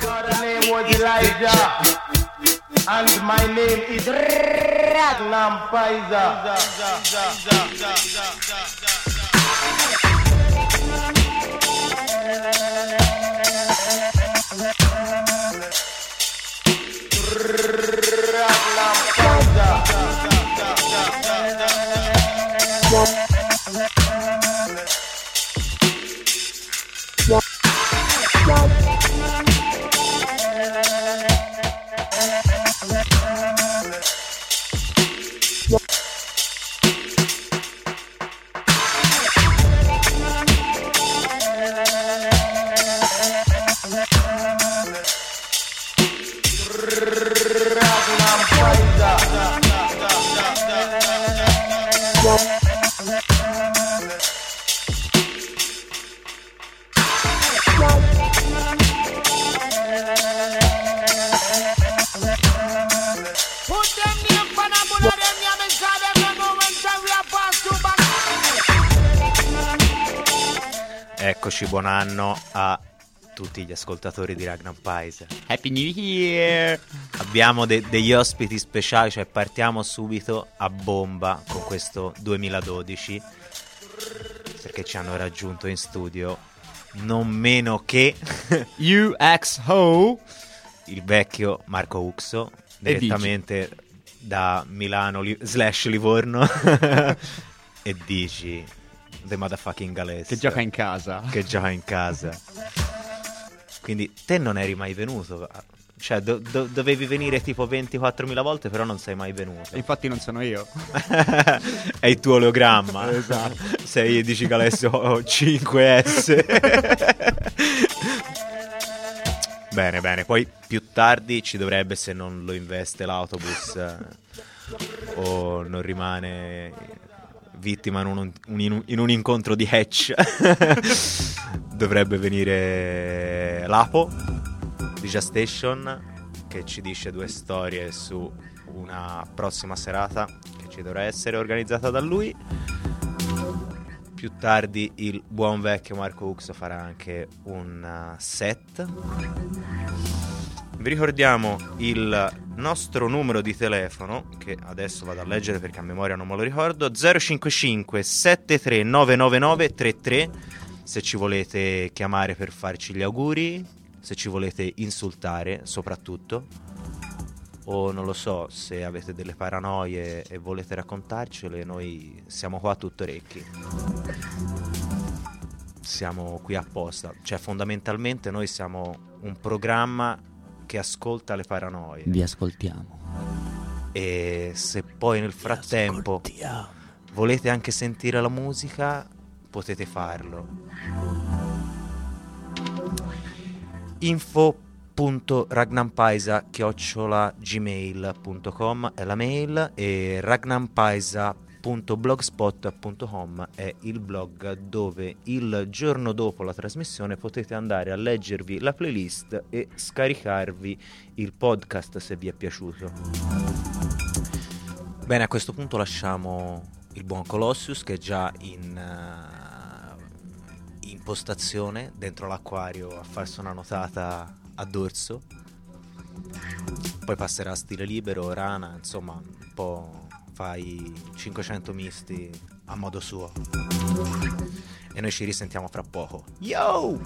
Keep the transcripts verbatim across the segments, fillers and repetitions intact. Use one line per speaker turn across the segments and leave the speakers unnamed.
The name was Elijah, and my name is Ragnar Paiza.
Eccoci, buon anno a tutti gli ascoltatori di Ragnar Paiza.
Happy New Year!
Abbiamo de- degli ospiti speciali, cioè partiamo subito a bomba con questo duemiladodici, perché ci hanno raggiunto in studio non meno che
U X O,
il vecchio Marco Uxo, direttamente da Milano li- slash Livorno e dici The motherfucking Galesse,
che gioca in casa.
Che gioca in casa. Quindi te non eri mai venuto, cioè do- do- dovevi venire tipo ventiquattromila volte, però non sei mai venuto.
Infatti non sono io.
È il tuo ologramma.
Esatto.
Sei, dici Galesse cinque S. Bene, bene, poi più tardi ci dovrebbe, se non lo investe l'autobus eh, o non rimane vittima in un, un, in un incontro di hatch, dovrebbe venire Lapo di Jazz Station, che ci dice due storie su una prossima serata che ci dovrà essere organizzata da lui. Più tardi il buon vecchio Marco Uxo farà anche un set. Vi ricordiamo il nostro numero di telefono, che adesso vado a leggere perché a memoria non me lo ricordo: zero cinque cinque sette tre nove nove nove tre tre, se ci volete chiamare per farci gli auguri, se ci volete insultare soprattutto, o non lo so, se avete delle paranoie e volete raccontarcele, noi siamo qua tutto orecchi. Siamo qui apposta, cioè fondamentalmente noi siamo un programma che ascolta le paranoie.
Vi ascoltiamo.
E se poi nel frattempo volete anche sentire la musica, potete farlo. Info punto ragnarpaisa chiocciola gmail punto com è la mail, e ragnarpaisa punto blogspot punto com è il blog dove il giorno dopo la trasmissione potete andare a leggervi la playlist e scaricarvi il podcast se vi è piaciuto. Bene, a questo punto lasciamo il buon Colossius, che è già in uh, in postazione dentro l'acquario a farsi una notata a dorso, poi passerà a stile libero, rana, insomma un po' fai cinquecento misti a modo suo, e noi ci risentiamo fra poco. Yo!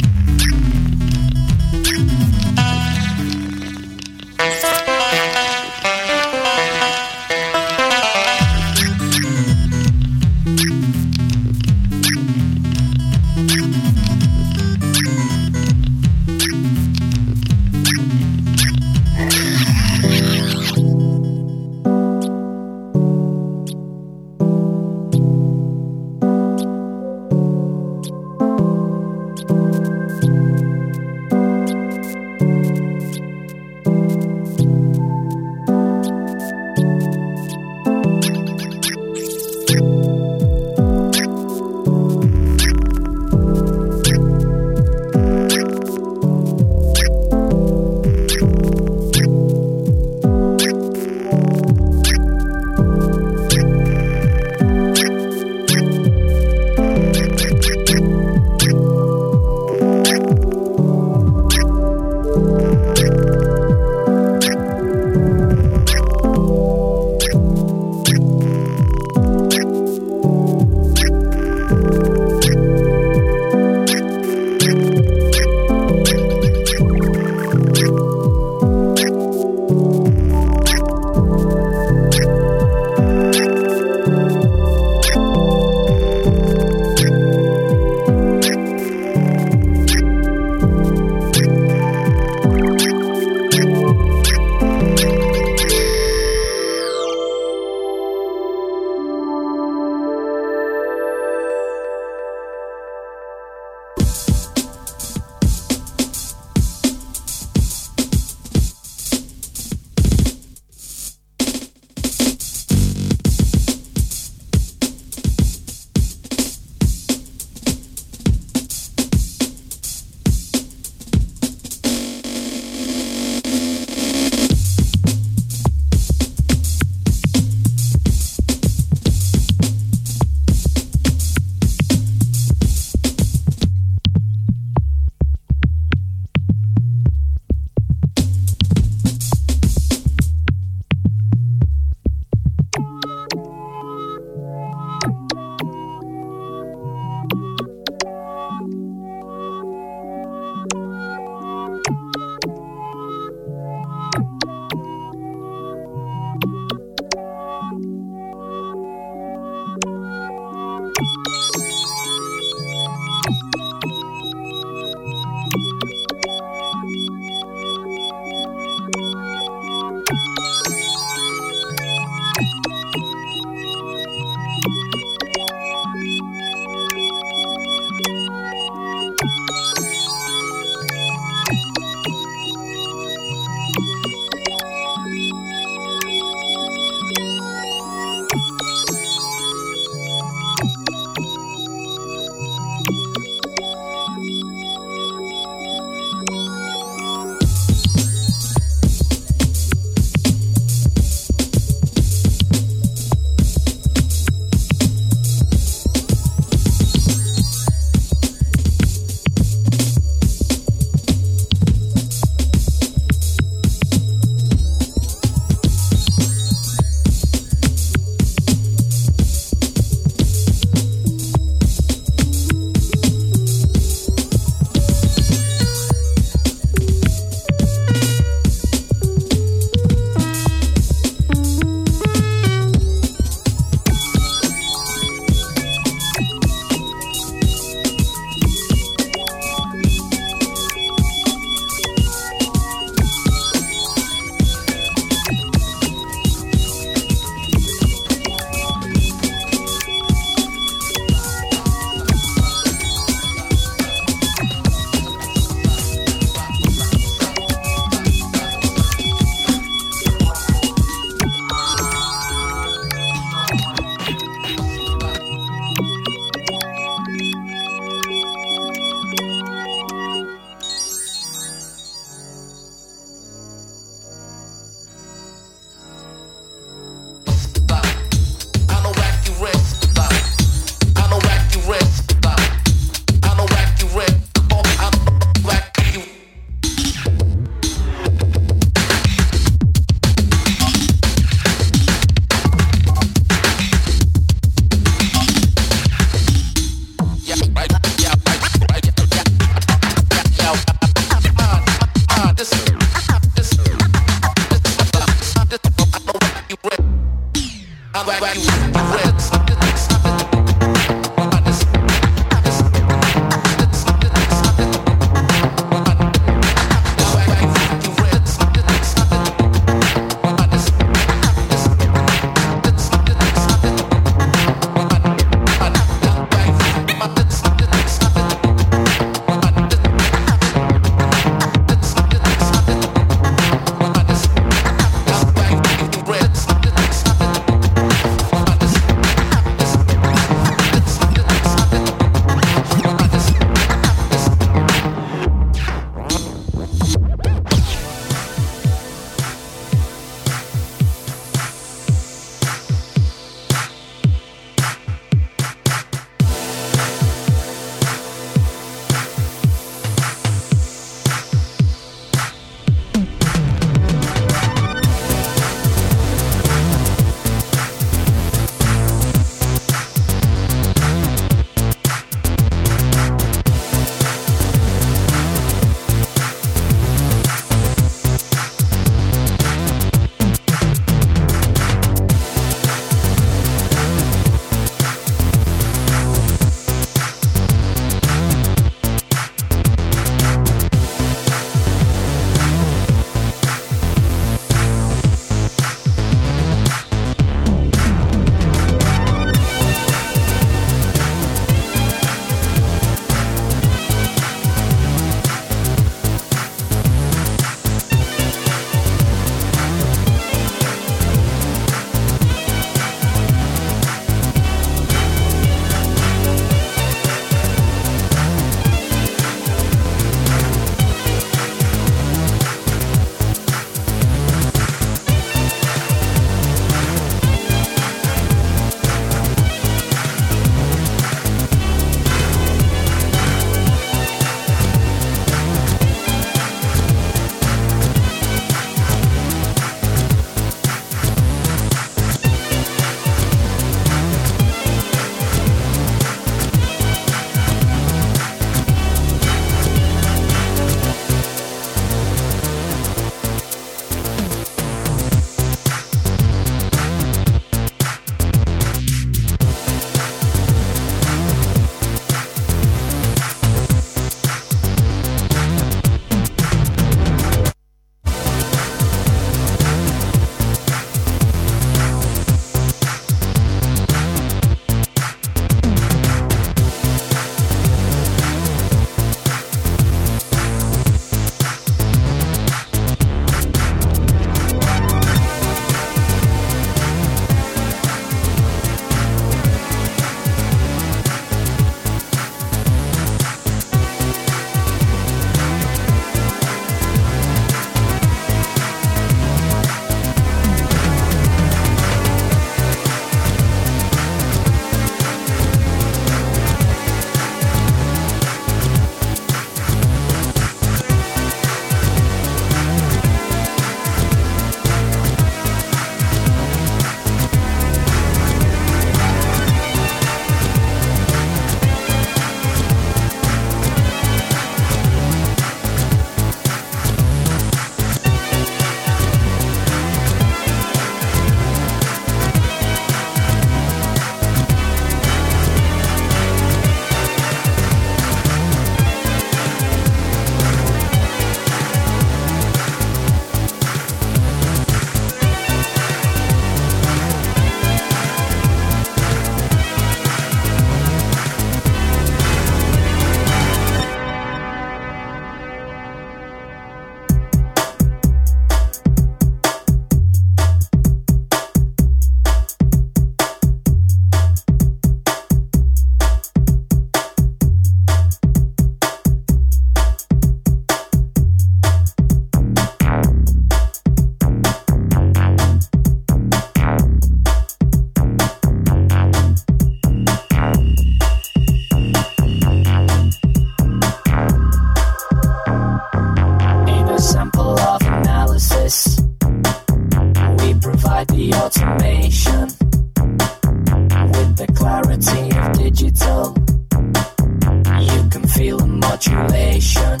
modulation.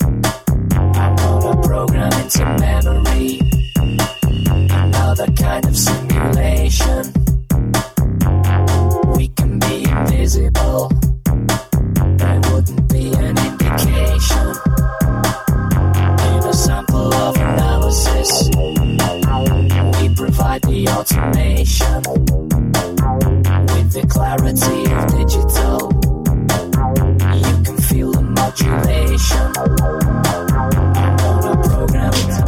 Another program into memory. Another kind of simulation. by the automation. With the clarity of digital, you can feel the modulation. I wanna program it.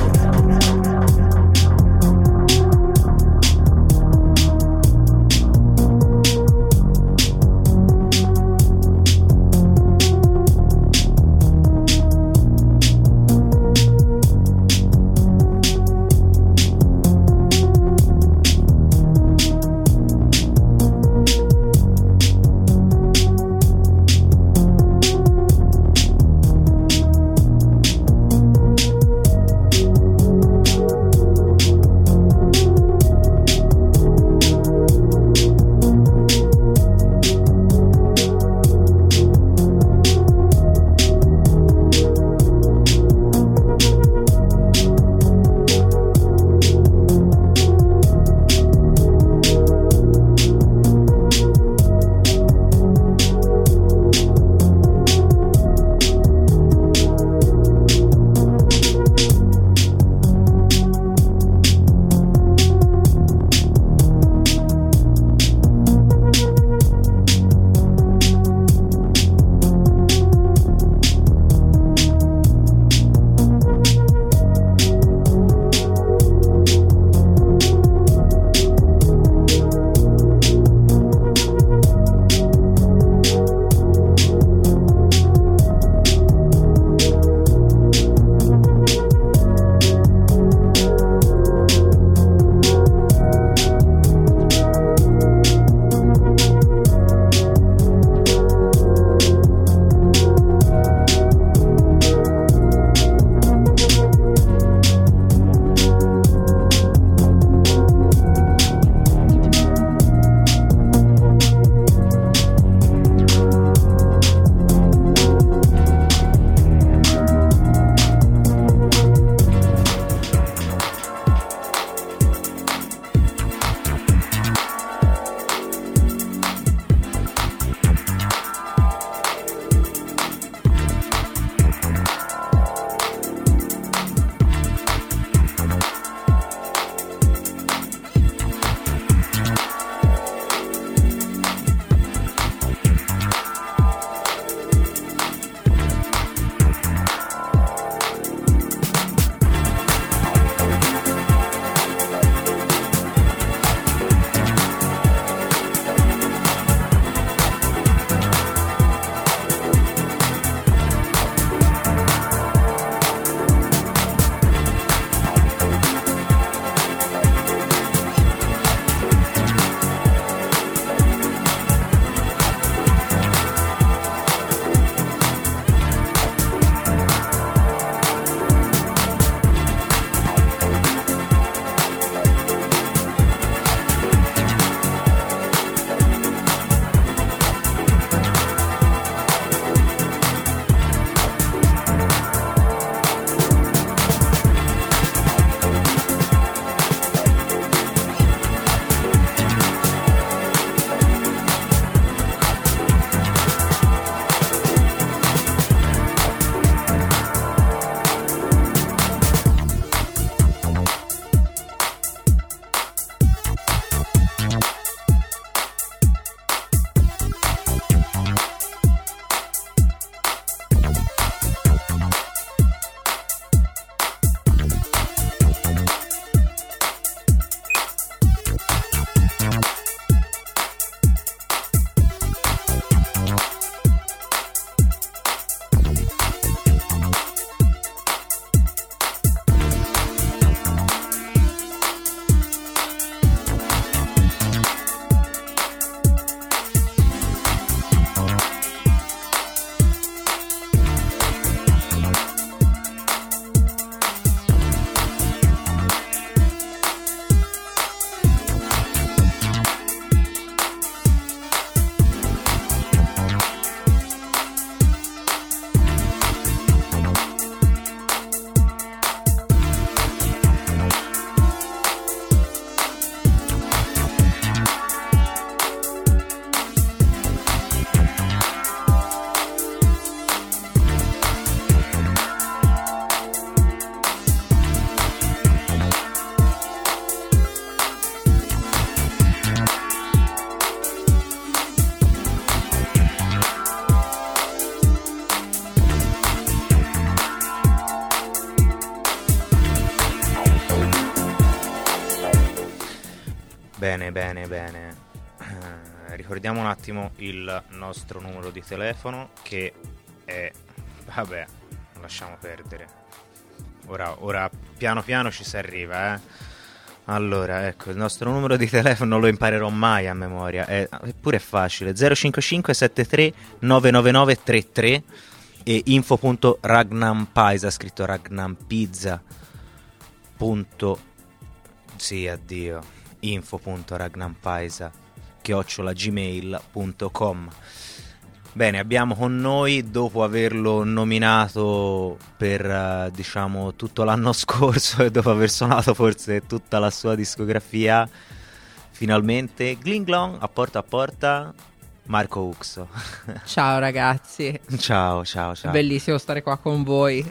Bene, bene, bene. Eh, ricordiamo un attimo il nostro numero di telefono, che è... Vabbè, lasciamo perdere. Ora, ora piano piano ci si arriva, eh. Allora, ecco, il nostro numero di telefono non lo imparerò mai a memoria, è, eppure è facile: zero cinque cinque sette tre nove nove nove tre tre e info.ragnampaisa, scritto Ragnampizza. Punto, sì, addio, info.ragnampaisa chiocciola gmail punto com. Bene, abbiamo con noi, dopo averlo nominato per uh, diciamo tutto l'anno scorso e dopo aver suonato forse tutta la sua discografia, finalmente Gling Glong a porta a porta, Marco Uxo.
Ciao ragazzi.
Ciao, ciao, ciao.
Bellissimo stare qua con voi.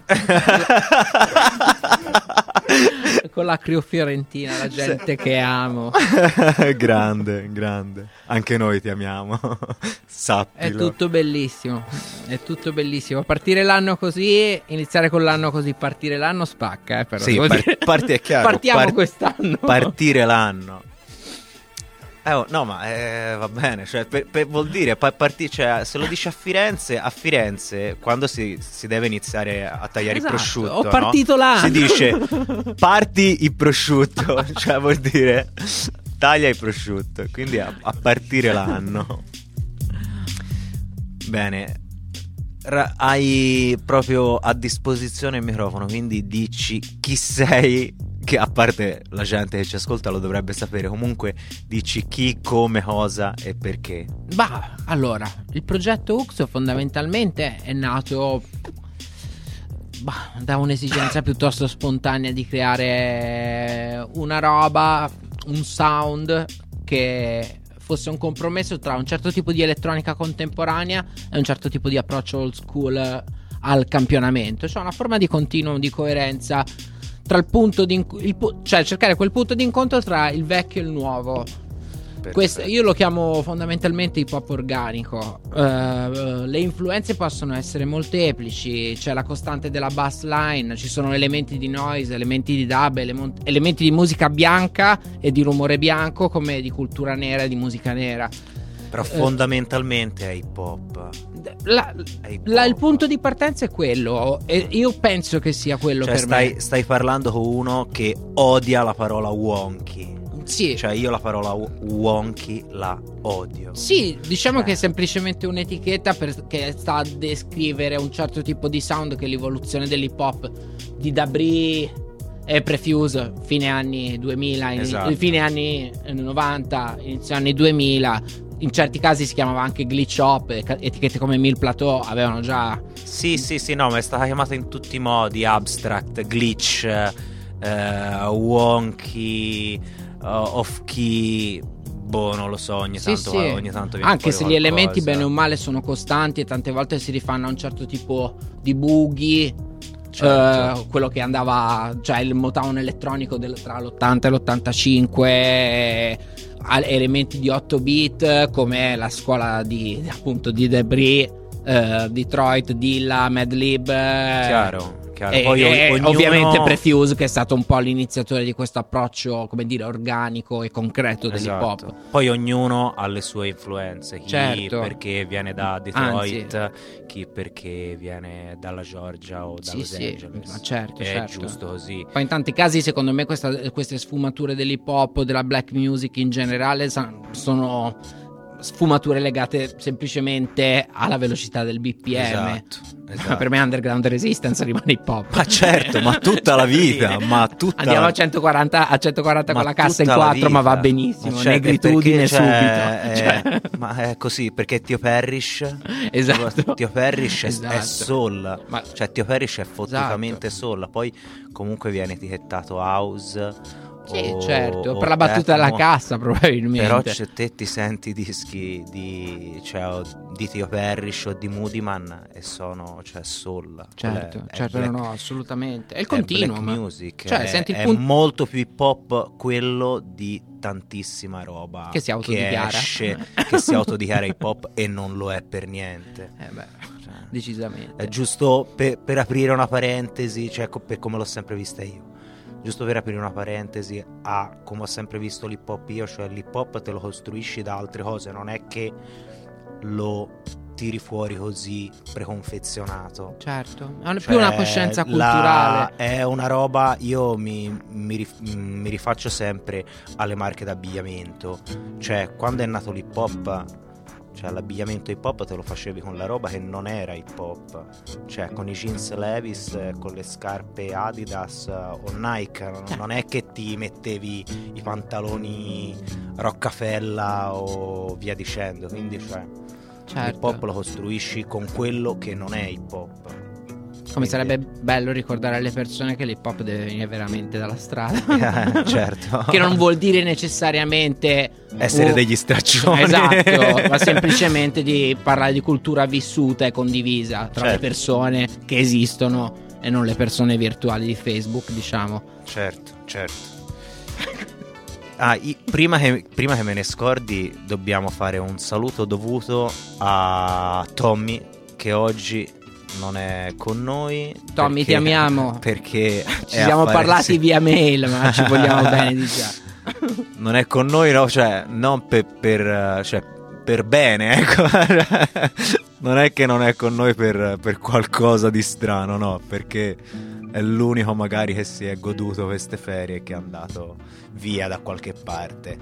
Con la crew fiorentina, la gente che amo.
Grande, grande. Anche noi ti amiamo. Sappilo.
È tutto bellissimo. È tutto bellissimo. Partire l'anno così, iniziare con l'anno così, partire l'anno spacca, eh, però.
Sì, par- parti, è chiaro.
Partiamo
Par-
quest'anno.
Partire l'anno. Eh, oh, no, ma eh, va bene, cioè, per, per, vuol dire, pa- parti- cioè, se lo dici a Firenze, a Firenze, quando si, si deve iniziare a tagliare
Esatto,
il prosciutto,
ho partito
no?
l'anno.
Si dice, parti il prosciutto, cioè vuol dire, taglia il prosciutto, quindi a, a partire l'anno. Bene, Ra- hai proprio a disposizione il microfono, quindi dici chi sei, che a parte la gente che ci ascolta lo dovrebbe sapere, comunque dici chi, come, cosa e perché.
Bah, allora, il progetto Uxo fondamentalmente è nato bah, da un'esigenza piuttosto spontanea di creare una roba, un sound che fosse un compromesso tra un certo tipo di elettronica contemporanea e un certo tipo di approccio old school al campionamento, cioè una forma di continuum, di coerenza tra il punto di inc- il pu- cioè cercare quel punto di incontro tra il vecchio e il nuovo. Questo, io lo chiamo fondamentalmente hip hop organico. Uh, le influenze possono essere molteplici, c'è la costante della bass line, ci sono elementi di noise, elementi di dub, ele- elementi di musica bianca e di rumore bianco, come di cultura nera e di musica nera.
Però fondamentalmente è hip hop.
La, la, il punto di partenza è quello, e io penso che sia quello,
cioè
per
stai,
me.
Stai parlando con uno che odia la parola wonky.
Sì.
Cioè io la parola wonky la odio.
Sì, diciamo
cioè.
che è semplicemente un'etichetta per, che sta a descrivere un certo tipo di sound, che è l'evoluzione dell'hip hop di Dabri e Prefuse, fine anni duemila,
Esatto.
in, fine anni novanta, inizio anni duemila. In certi casi si chiamava anche glitch hop, etichette come Mill Plateau avevano già...
Sì, sì, sì, no, ma è stata chiamata in tutti i modi: abstract, glitch, eh, wonky, uh, off key. Boh, non lo so, ogni
Sì,
tanto,
sì.
ogni tanto viene
anche se
fuori
gli elementi
qualcosa.
bene o male sono costanti e tante volte si rifanno a un certo tipo di boogie,
Certo.
eh, quello che andava, cioè il Motown elettronico del, tra l'ottanta e l'ottantacinque, eh, elementi di otto bit come la scuola di appunto di Debris, eh, Detroit, Dilla, Madlib, eh,
Chiaro, chiaro.
e,
Poi
e
ognuno...
ovviamente Prefuse, che è stato un po' l'iniziatore di questo approccio, come dire, organico e concreto dell'hip hop.
Esatto. Poi ognuno ha le sue influenze, chi
Certo.
perché viene da Detroit, chi perché viene dalla Georgia o da
Sì,
Los
sì,
Angeles.
ma certo,
è
certo.
giusto così.
Poi in tanti casi secondo me questa- queste sfumature dell'hip hop, della black music in generale, sa- sono sfumature legate semplicemente alla velocità del B P M.
Esatto, esatto.
Per me Underground Resistance rimane hip hop.
Ma certo, ma tutta la vita, ma tutta
Andiamo
la...
a centoquaranta, a centoquaranta
ma
con la cassa in
tutta la
quattro, ma va
vita.
benissimo.
Ma certo,
Negritude
perché,
subito.
cioè, è-
Cioè.
Ma è così, perché Tio Parrish,
Esatto.
Tio Parrish è,
Esatto.
è soul,
Ma-
cioè Tio Parrish è fottutamente
Esatto.
soul, poi comunque viene etichettato house.
Sì,
o-
certo,
o
per la battuta della
techno.
cassa probabilmente.
Però c'è, te ti senti dischi di, cioè, o di Tio Parrish o di Moody Man e sono, cioè, soul.
Certo,
Quella è- è
certo,
black-
no, no, assolutamente. È il
è
continuum.
black music,
Cioè,
è,
senti il
è
punto-
molto più hip hop quello di tantissima roba
Che si autodichiara.
esce, che si autodichiara hip hop e non lo è per niente.
Eh beh,
Cioè,
decisamente.
è giusto per, per aprire una parentesi, cioè co- per come l'ho sempre vista io. giusto per aprire una parentesi, a come ho sempre visto l'hip hop io, cioè l'hip hop te lo costruisci da altre cose, non è che lo tiri fuori così preconfezionato.
Certo, è
Cioè,
più una coscienza
la-
culturale.
è una roba, io mi, mi rif- mi rifaccio sempre alle marche d'abbigliamento, cioè quando è nato l'hip hop, cioè l'abbigliamento hip hop te lo facevi con la roba che non era hip hop, cioè con i jeans Levi's, eh, con le scarpe Adidas eh, o Nike, non- non è che ti mettevi i pantaloni Roccafella o via dicendo, quindi cioè
Certo.
l'hip hop lo costruisci con quello che non è hip hop.
Come
Quindi-
sarebbe bello ricordare alle persone che l'hip hop deve venire veramente dalla strada.
Certo.
Che non vuol dire necessariamente
essere
oh,
degli straccioni.
Esatto, ma semplicemente di parlare di cultura vissuta e condivisa tra le
Certo.
persone che esistono e non le persone virtuali di Facebook, diciamo.
Certo, certo. Ah, i- prima, che, prima che me ne scordi, dobbiamo fare un saluto dovuto a Tommy, che oggi non è con noi.
Tommy,
perché-
ti amiamo.
Perché
Ci
è a
siamo
fare-
parlati
sì.
via mail, ma ci vogliamo bene di già.
Non è con noi, no, cioè, non per, per, cioè, per bene, ecco. Non è che non è con noi per, per qualcosa di strano, no, perché è l'unico magari che si è goduto queste ferie e che è andato via da qualche parte.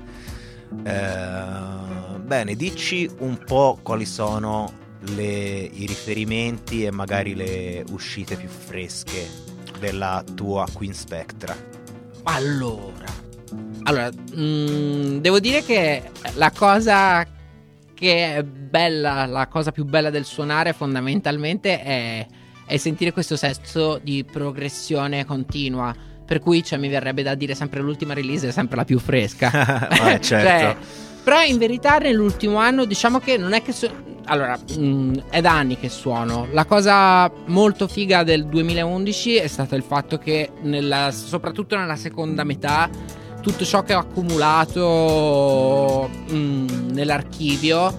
Eh, bene, dici un po' quali sono le, i riferimenti e magari le uscite più fresche della tua Queen Spectra.
Allora, allora mm, devo dire che la cosa che è bella, la cosa più bella del suonare fondamentalmente è, è sentire questo senso di progressione continua. Per cui cioè, mi verrebbe da dire sempre l'ultima release è sempre la più fresca.
Eh, certo.
Cioè, però in verità nell'ultimo anno diciamo che non è che... su- allora, mh, è da anni che suono. La cosa molto figa del duemilaundici è stato il fatto che nella, soprattutto nella seconda metà tutto ciò che ho accumulato mh, nell'archivio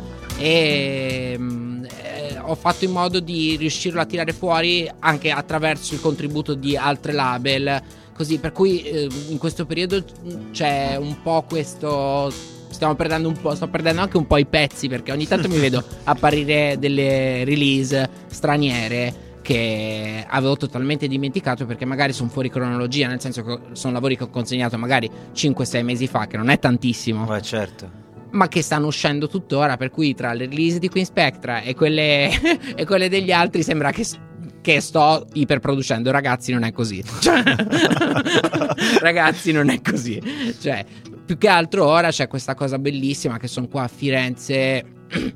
e mh, eh, ho fatto in modo di riuscirlo a tirare fuori anche attraverso il contributo di altre label. Così, per cui eh, in questo periodo c'è un po' questo... Stiamo perdendo un po', sto perdendo anche un po' i pezzi, perché ogni tanto mi vedo apparire delle release straniere che avevo totalmente dimenticato, perché magari sono fuori cronologia, nel senso che sono lavori che ho consegnato magari cinque sei mesi fa, che non è tantissimo,
Eh, certo.
ma che stanno uscendo tuttora, per cui tra le release di Queen Spectra e quelle, e quelle degli altri sembra che, che sto iperproducendo. Ragazzi, non è così. Cioè, ragazzi, non è così. Cioè, più che altro ora c'è questa cosa bellissima che sono qua a Firenze.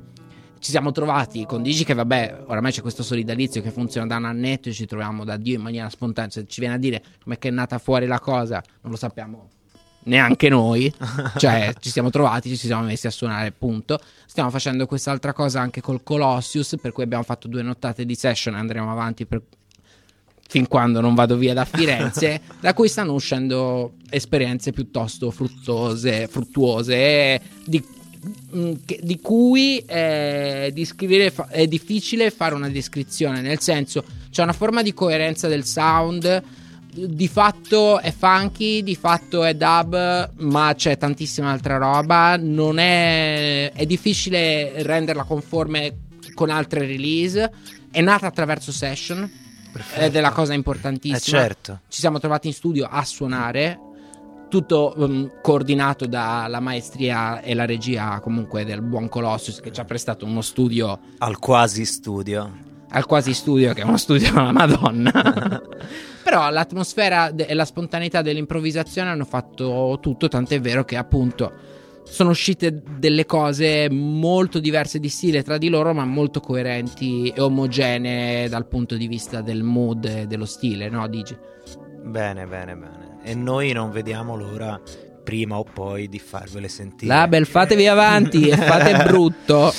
Ci siamo trovati con Digi, che vabbè, oramai c'è questo solidalizio che funziona da un annetto e ci troviamo da Dio in maniera spontanea. Se ci viene a dire com'è che è nata fuori la cosa, non lo sappiamo neanche noi. Cioè, ci siamo trovati, ci siamo messi a suonare, punto. Stiamo facendo quest'altra cosa anche col Colossius, per cui abbiamo fatto due nottate di session e andremo avanti per... fin quando non vado via da Firenze, da cui stanno uscendo esperienze piuttosto fruttose, fruttuose, di, mh, che- di cui è, descrivere fa- è difficile fare una descrizione, nel senso c'è una forma di coerenza del sound, di fatto è funky, di fatto è dub, ma c'è tantissima altra roba, non è, è difficile renderla conforme con altre release, è nata attraverso session. Ed è la cosa importantissima.
Eh, certo.
Ci siamo trovati in studio a suonare, tutto um, coordinato dalla maestria e la regia comunque del buon Colossius, che ci ha prestato uno studio
Al quasi studio.
al quasi studio, che è uno studio alla Madonna. Però l'atmosfera de- e la spontaneità dell'improvvisazione hanno fatto tutto, tant'è vero che appunto sono uscite delle cose molto diverse di stile tra di loro, ma molto coerenti e omogenee dal punto di vista del mood e dello stile, no Digi?
Bene, bene, bene. E noi non vediamo l'ora, prima o poi, di farvele sentire.
Label, fatevi avanti e fate brutto.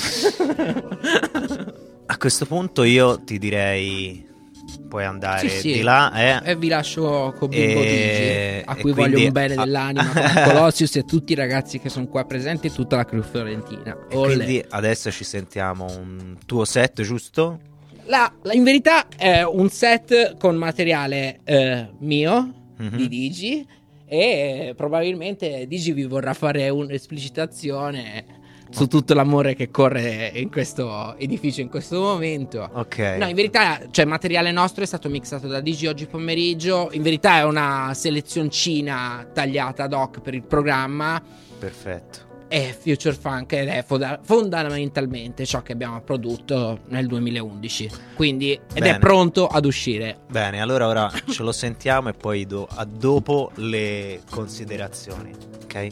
A questo punto io ti direi puoi andare
Sì, sì.
di là, eh?
E vi lascio con Bimbo
E-
Digi, a
e
cui
quindi-
voglio un bene
a-
dell'anima, con Colossius e tutti i ragazzi che sono qua presenti e tutta la crew fiorentina.
E
Olè.
quindi adesso ci sentiamo un tuo set, giusto?
La- la- in verità è un set con materiale eh, mio,
Mhm.
di Digi, e probabilmente Digi vi vorrà fare un'esplicitazione su tutto l'amore che corre in questo edificio in questo momento.
Ok.
No, in verità, cioè, materiale nostro è stato mixato da Digi oggi pomeriggio. In verità è una selezioncina tagliata ad hoc per il programma.
Perfetto.
È Future Funk ed è fonda- fondamentalmente ciò che abbiamo prodotto nel duemilaundici. Quindi, ed
Bene.
è pronto ad uscire.
Bene, allora ora ce lo sentiamo e poi do- a dopo le considerazioni, ok?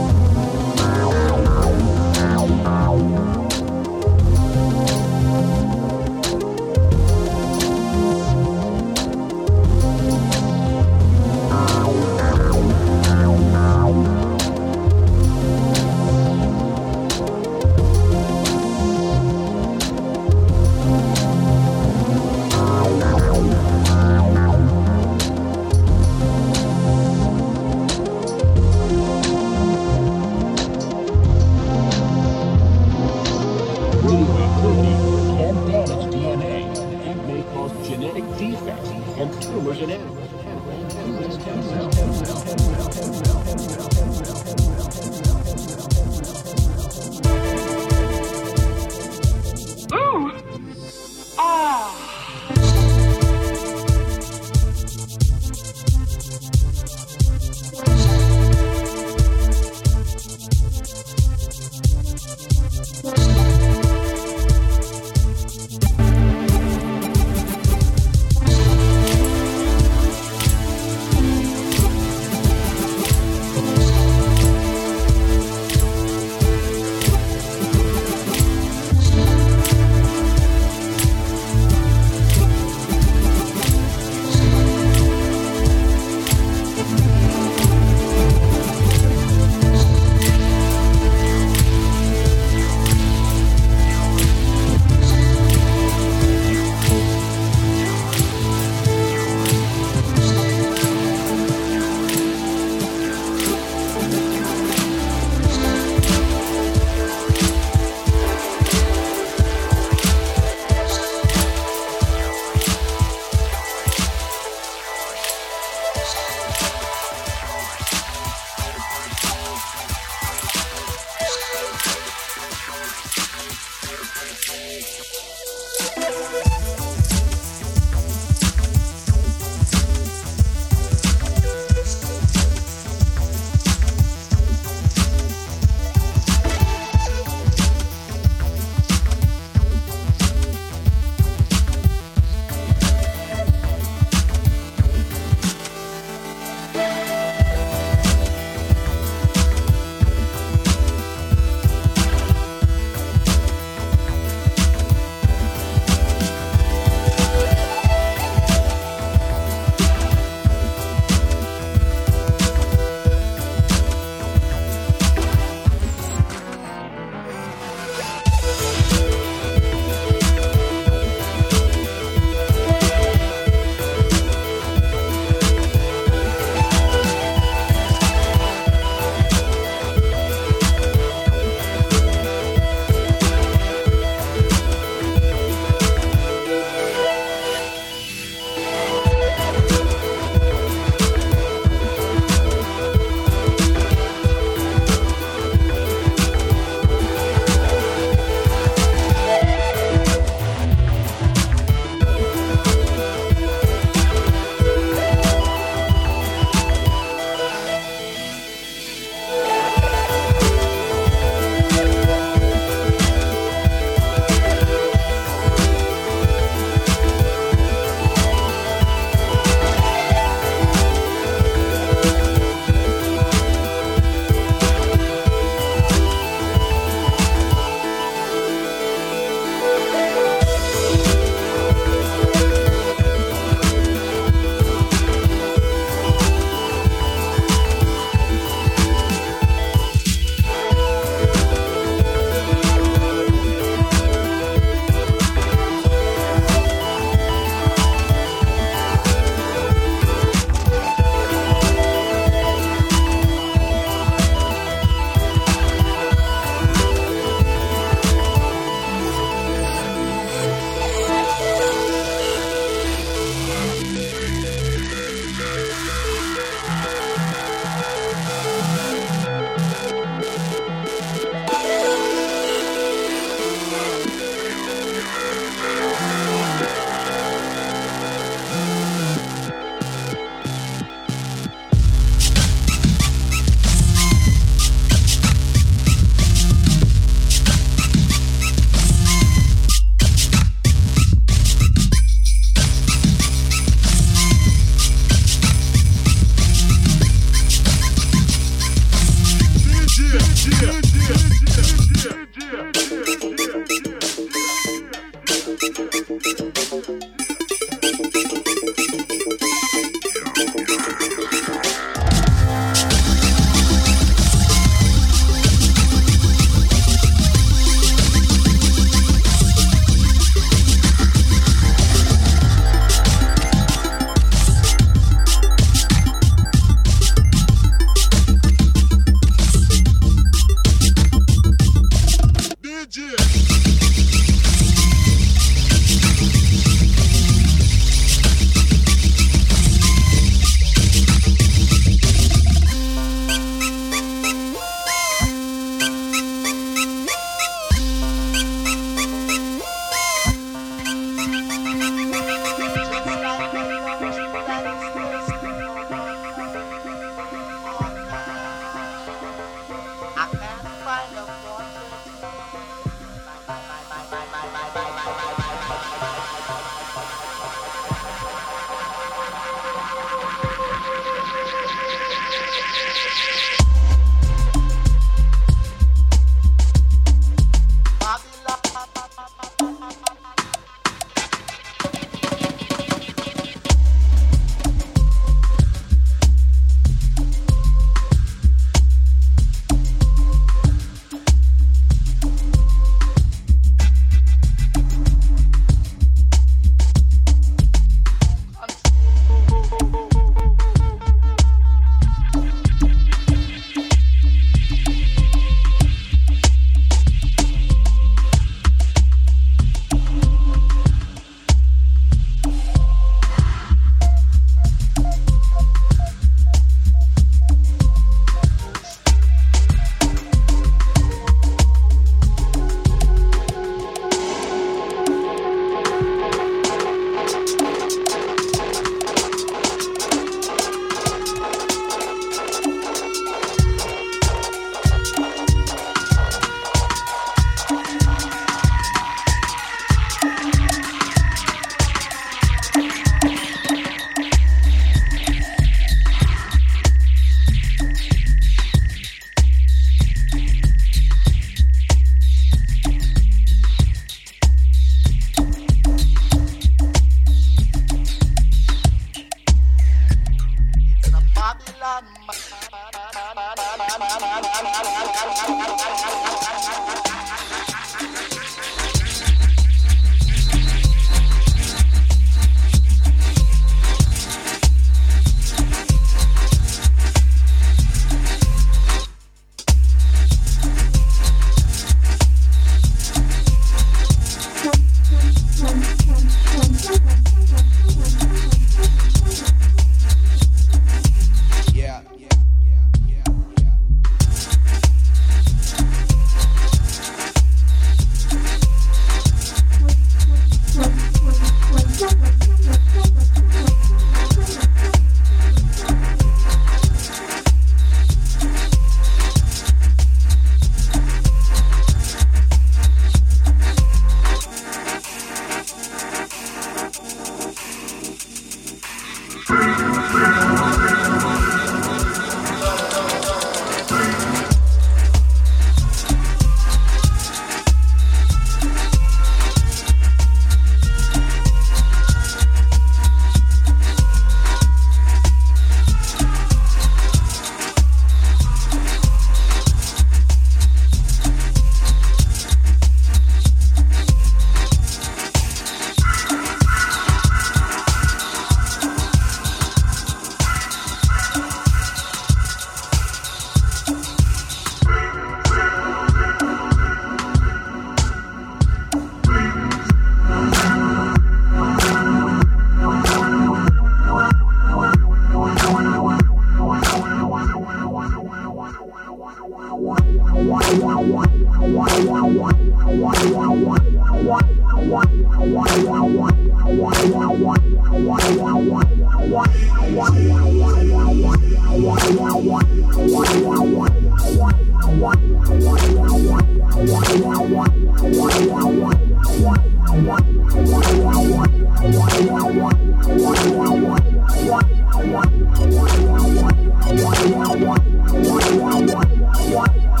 What?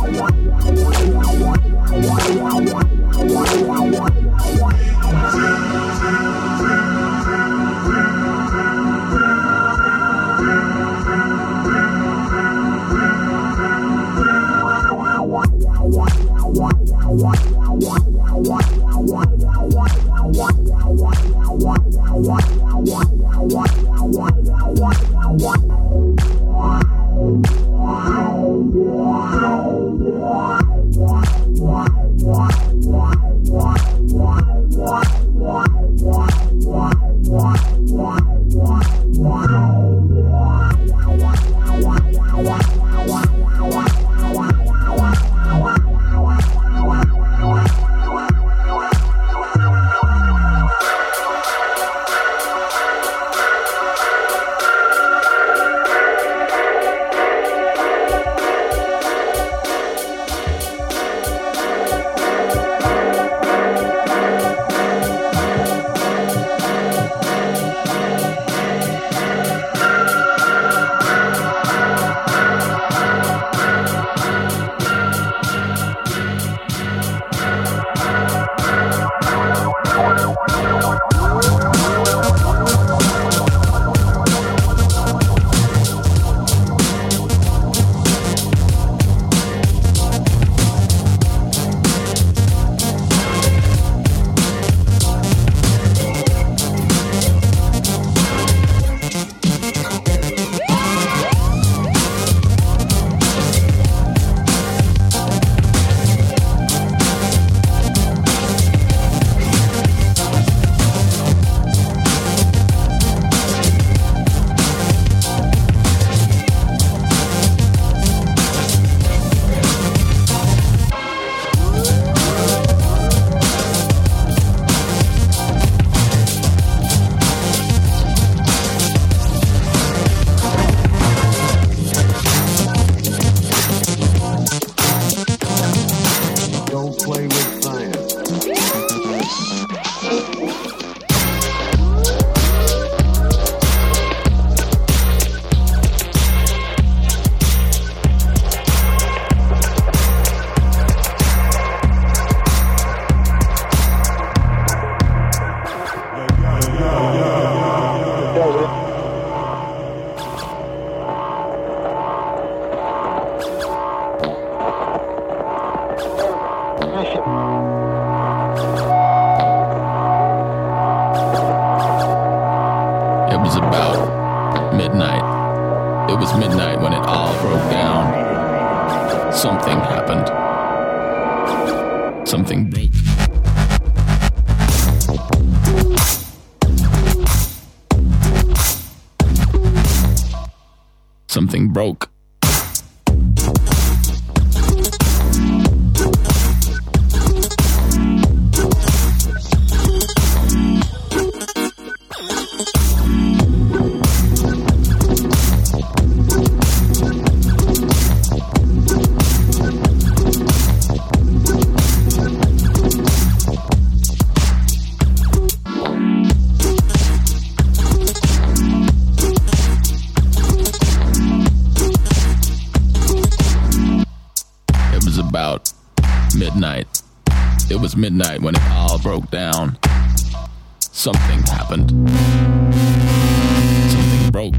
definition.
It was about midnight. It was midnight when it all broke down. Something happened. Something big. Something broke. Midnight. It was midnight when it all broke down. Something happened. Something broke.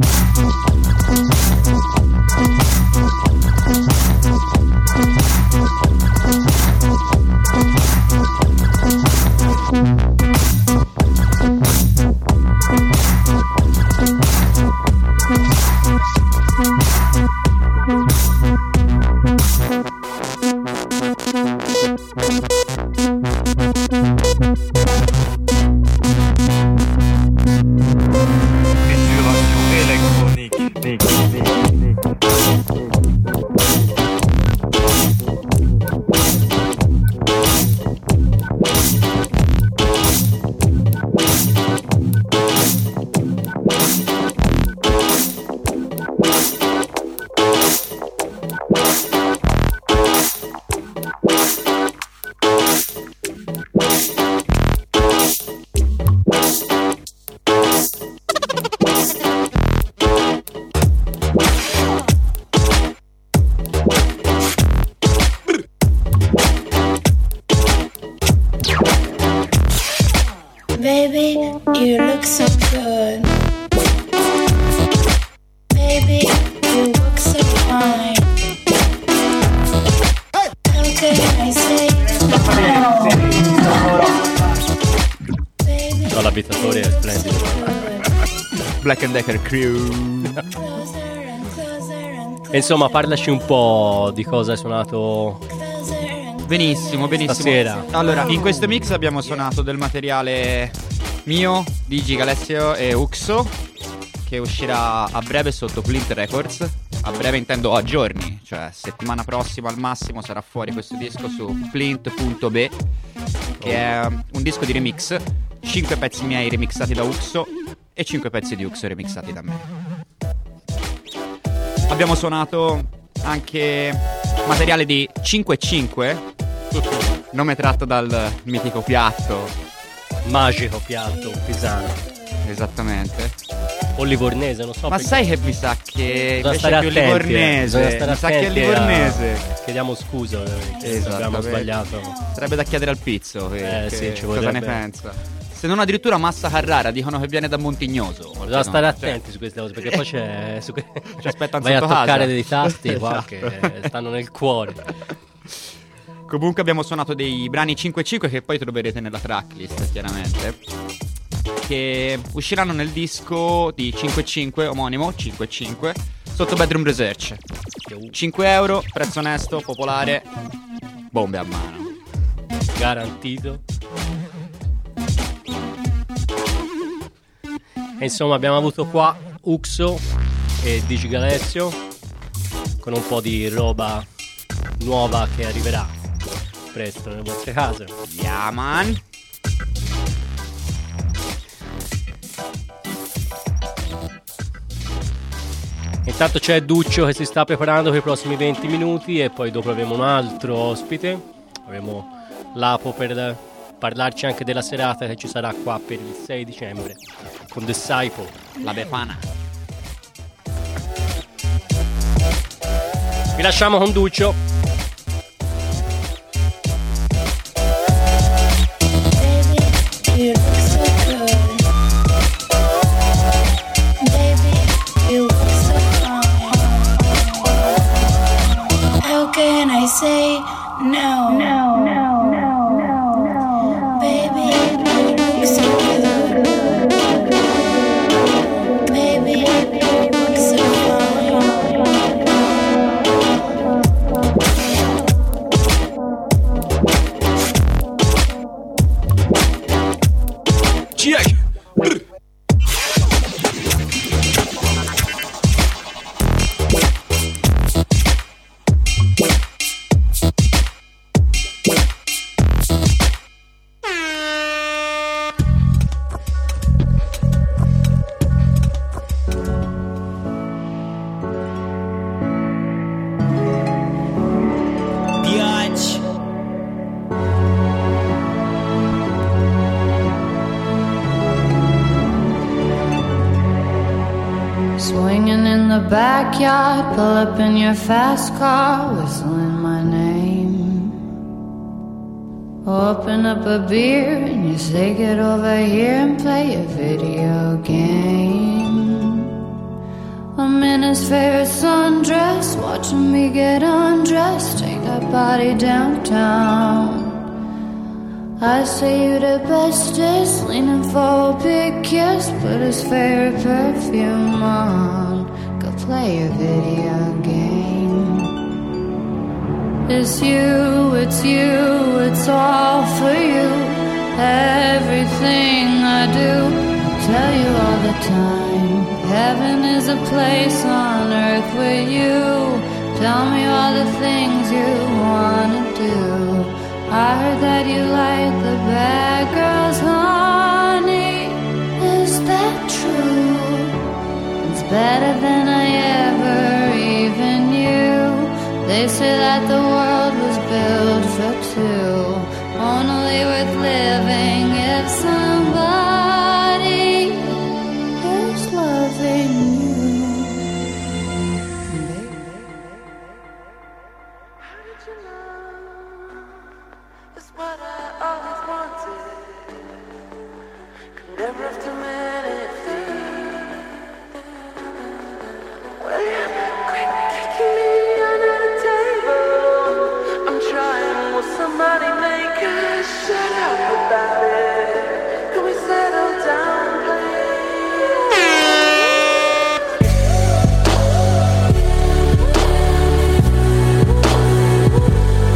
Baby, you look so good. Baby, you look so fine. How can I say no? Baby,
No, l'abittatore è splendido.
Black and Decker Crew.
closer and closer and closer.
E insomma, parlaci un po' di cosa hai suonato.
Benissimo, benissimo.
Stasera.
Allora, in questo mix abbiamo suonato del materiale mio, di Gigalessio e Uxo, che uscirà a breve sotto Plint Records. A breve intendo a giorni, cioè settimana prossima al massimo sarà fuori questo disco su Plint punto be, che è un disco di remix, cinque pezzi miei remixati da Uxo e cinque pezzi di Uxo remixati da me. Abbiamo suonato anche materiale di cinque e cinque, nome tratto dal mitico piatto.
Magico piatto pisano.
Esattamente.
O livornese, non so.
Ma
perché-
sai che mi sa che
Bisogna
invece
stare
è più
attenti, eh.
livornese.
Bisogna stare
Mi sa che è
attenti a-
livornese.
Chiediamo scusa perché
Esatto,
abbiamo
beh.
sbagliato.
Sarebbe da chiedere al pizzo che,
Eh,
che
sì, ci
cosa ne
vorrebbe.
pensa. Se non addirittura Massa Carrara, dicono che viene da Montignoso.
Bisogna
no?
stare
Cioè,
attenti su queste cose perché poi c'è su che-
Ci aspettano
vai a
sotto
toccare
casa.
dei tasti qua
Esatto.
che stanno nel cuore.
Comunque abbiamo suonato dei brani cinque e cinque che poi troverete nella tracklist, chiaramente, che usciranno nel disco di cinque e cinque, omonimo cinque e cinque, sotto Bedroom Research. cinque euro, prezzo onesto, popolare, bombe a mano.
Garantito. E insomma abbiamo avuto qua Uxo e Digigalessio con un po' di roba nuova che arriverà presto nelle vostre case.
Yeah, man.
Intanto c'è Duccio che si sta preparando per i prossimi venti minuti e poi dopo avremo un altro ospite. Avremo Lapo per parlarci anche della serata che ci sarà qua per il sei dicembre con Disciple.
La Befana.
Vi lasciamo con Duccio.
Baby, you look so good. Baby, you look so fine. How can I say No, no, no, no, no, no. Baby, you're so good. Baby, you're so
Check.
Swinging in the backyard, pull up in your fast car, whistling my name. Open up a beer and you say get over here and play a video game. I'm in his favorite sundress, watching me get undressed, take that body downtown. I say you the bestest, leaning for a big kiss, put his favorite perfume on, go play your video game. It's you, it's you, it's all for you. Everything I do, I tell you all the time. Heaven is a place on earth with you. Tell me all the things you wanna do. I heard that you like the bad girls, honey. Is that true? It's better than I ever even knew. They say that the world was built for two, only worth living if somebody is loving you. How did you know? It's what I always wanted. Could never have too many things. Well, you're kicking me under the table. I'm trying, will somebody make us shut up about it? Can we settle down, please?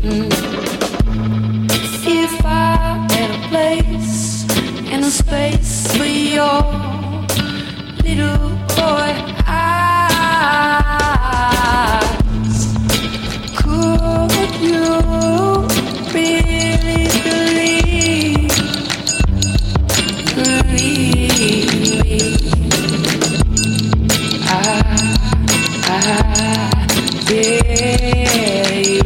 If I had a place and a space for your little boy eyes, could you really believe, believe me? I, I dare you.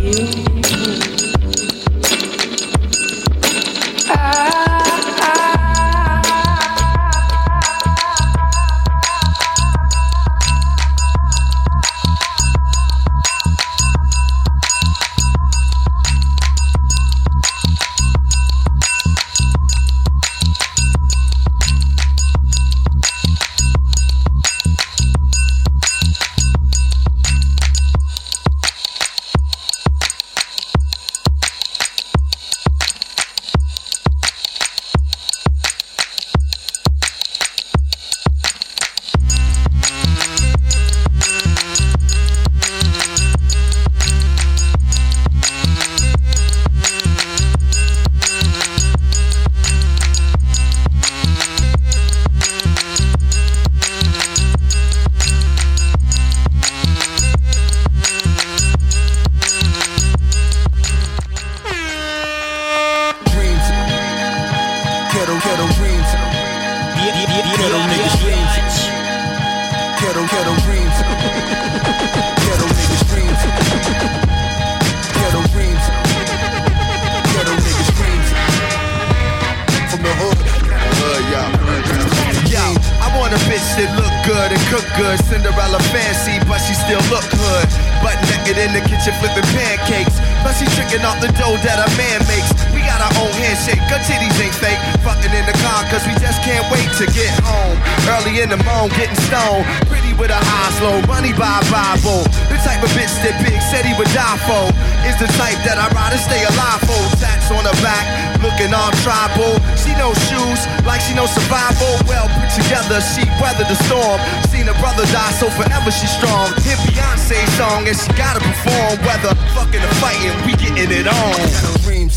She weathered the storm. Seen her brother die, so forever she's strong. Hit Beyonce's song and she gotta perform. Whether fucking or fighting, we getting it on. Ghetto dreams,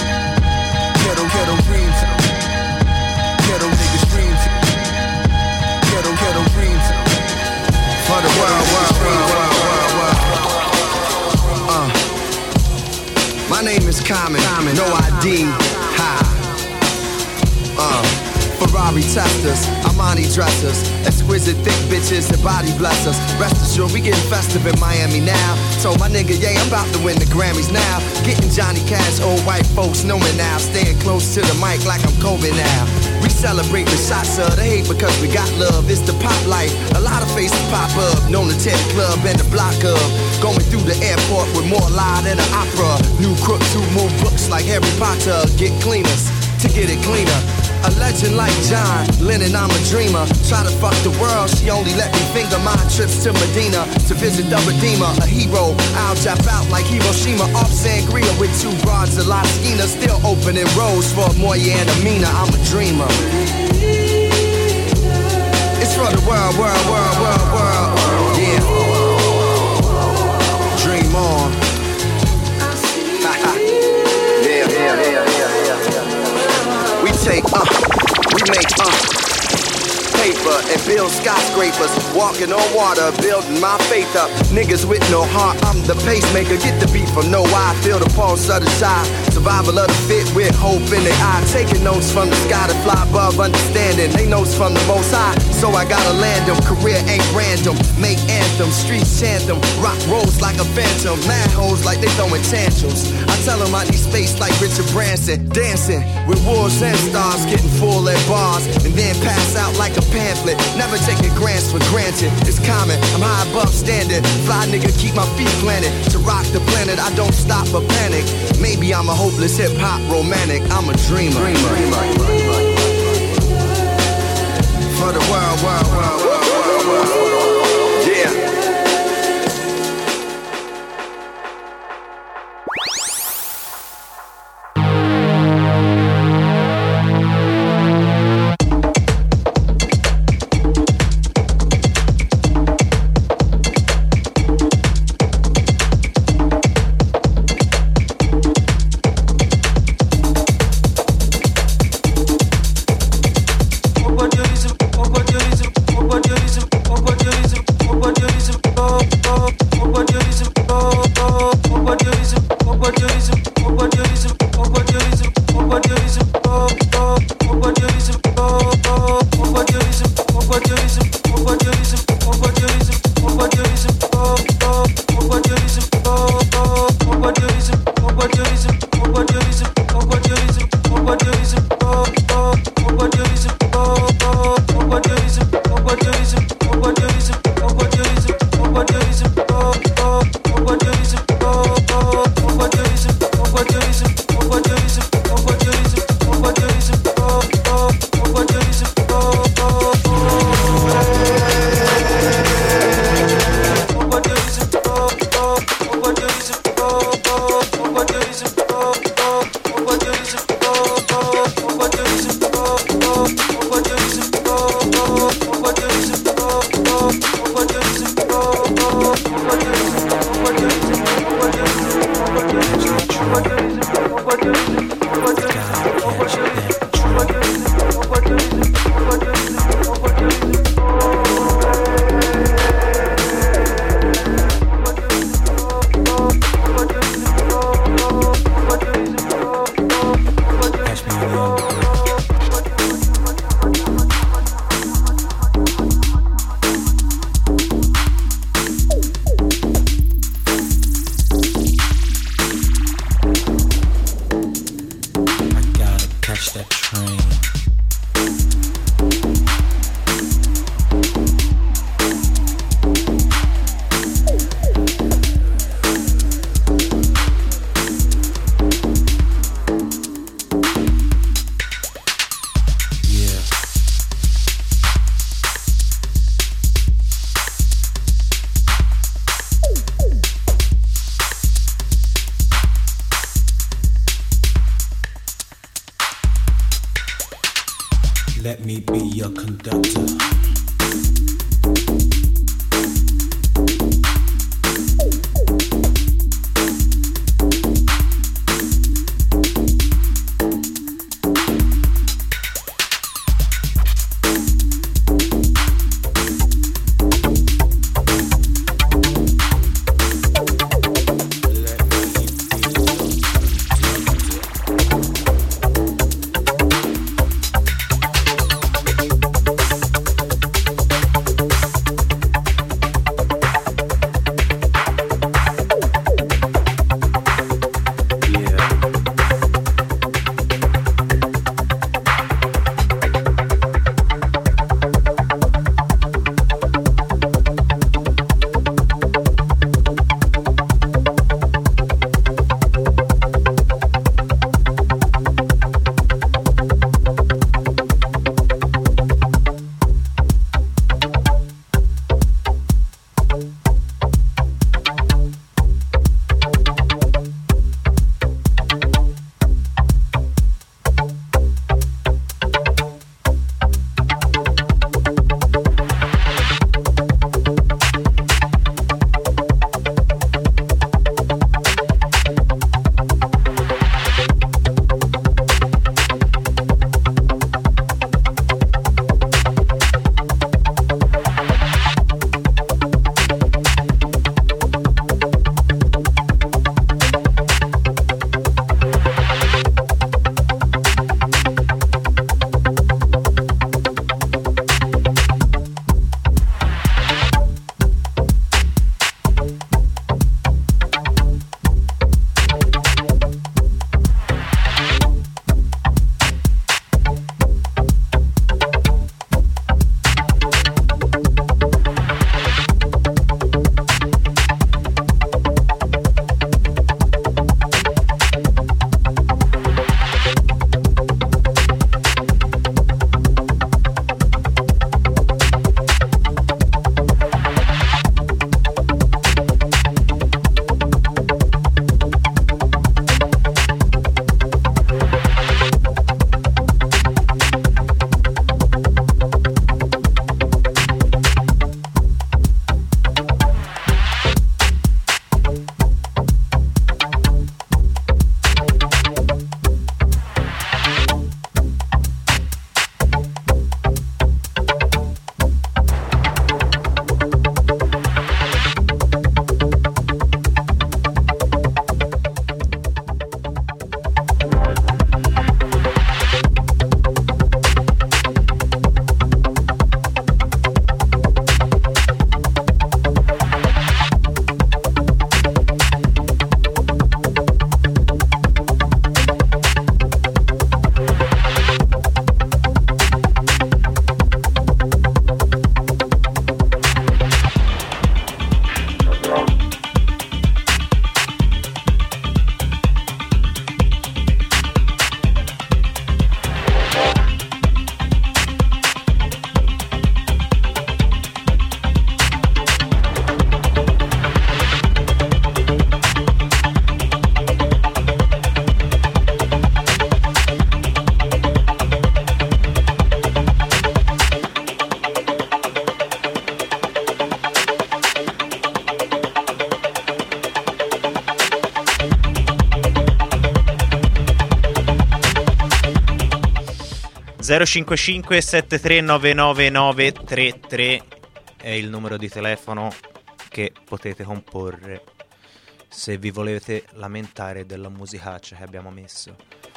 ghetto ghetto dreams, ghetto niggas dreams, ghetto ghetto dreams. For the world, world, world, world, world, world. Uh, my name is Common, no I D. Ha. Uh. Ferrari testers, Armani dressers, exquisite thick bitches and body blessers. Rest assured, we getting festive in Miami now. Told my nigga, yeah, I'm about to win the Grammys now. Getting Johnny Cash, old white folks know me now. Staying close to the mic like I'm Kobe now. We celebrate the shots of the hate because we got love. It's the pop life. A lot of faces pop up. Known to tear the club and the block up. Going through the airport with more lie than an opera. New crooks who move books like Harry Potter. Get cleaners to get it cleaner. A legend like John Lennon, I'm a dreamer. Try to fuck the world, she only let me finger my trips to Medina to visit the Redeemer. A hero, I'll jump out like Hiroshima off Sangria with two broads, a lot of Skeena. Still opening roads for Moya and Amina. I'm a dreamer. It's for the world, world, world, world, world. Yeah. Dream on. Yeah, yeah, yeah, yeah, yeah. We take, uh, we make, uh, paper and build skyscrapers. Walking on water, building my faith up. Niggas with no heart, I'm the pacemaker. Get the beat from no eye, feel the pulse of the child. Survival of the fit with hope in their eye. Taking notes from the sky to fly above understanding. They notes from the most high, so I gotta land them. Career ain't random, make anthems, streets chant them. Rock rolls like a phantom, mad hoes like they throwing tantrums. I tell them I need space like Richard Branson. Dancing with wolves and stars, getting full at bars. And then pass out like a pamphlet. Never taking grants for granted. It's common, I'm high above standard. Fly nigga, keep my feet planted. To rock the planet, I don't stop or panic. Maybe I'm a hopeless hip-hop romantic. I'm a dreamer. For the world, world, world, world, world, world. Yeah.
Let me be your conductor.
zero cinque cinque sette tre nove nove nove tre tre è il numero di telefono che potete comporre se vi volete lamentare della musicaccia che abbiamo messo.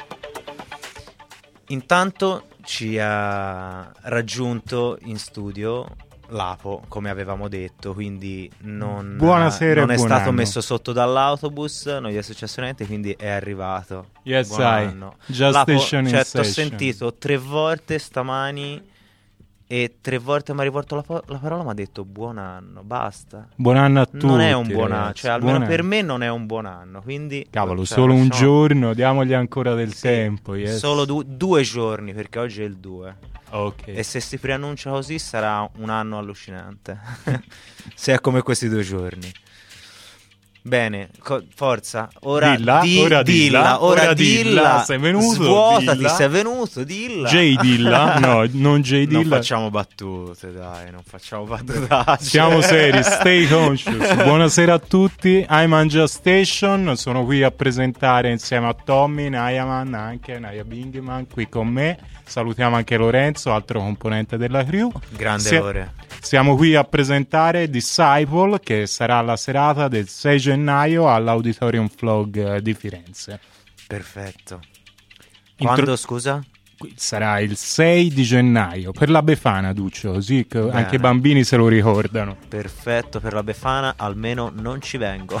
Intanto ci ha raggiunto in studio Lapo, come avevamo detto, quindi non,
Buonasera
non
e
è
buon
stato
anno.
messo sotto dall'autobus, non gli è successo niente, quindi è arrivato.
Yes,
Buon
I.
anno.
Just
Lapo,
station in
cioè, t'ho
session.
sentito tre volte stamani e tre volte mi ha rivolto la, po- la parola, mi ha detto buon anno, basta.
Buon anno a tutti.
Non è un buon anno,
ragazzi,
cioè almeno
buon
per
anno.
me non è un buon anno, quindi
Cavolo,
cioè,
solo un
lasciamo-
giorno, diamogli ancora del
Sì,
tempo. Yes.
Solo du- due giorni, perché oggi è il due.
Ok.
E se si preannuncia così sarà un anno allucinante. Se è come questi due giorni. Bene, co- forza. Ora
Dilla,
di-
ora
dilla,
dilla,
ora
ora
dilla.
dilla. Sei venuto,
Svuotati,
dilla.
sei venuto, dilla.
J Dilla? No, non J
Non
Dilla.
facciamo battute, dai, non facciamo battutacce.
Siamo seri, stay conscious. Buonasera a tutti, I'm Anja Station, sono qui a presentare insieme a Tommy, Nayaman, anche Naya Bingman qui con me. Salutiamo anche Lorenzo, altro componente della crew.
Grande
Si-
Lore.
Siamo qui a presentare Disciple, che sarà la serata del sei gennaio all'Auditorium Flog eh, di Firenze.
Perfetto.
Intro-
Quando, scusa?
Qui sarà il sei di gennaio per la Befana, Duccio, così che
Bene.
anche i bambini se lo ricordano.
Perfetto, per la Befana almeno non ci vengo.